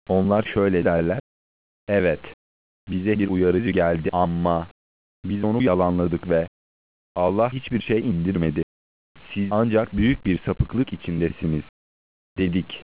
Onlar şöyle derler: evet, bize bir uyarıcı geldi ama biz onu yalanladık ve Allah hiçbir şey indirmedi. Siz ancak büyük bir sapıklık içindesiniz, dedik.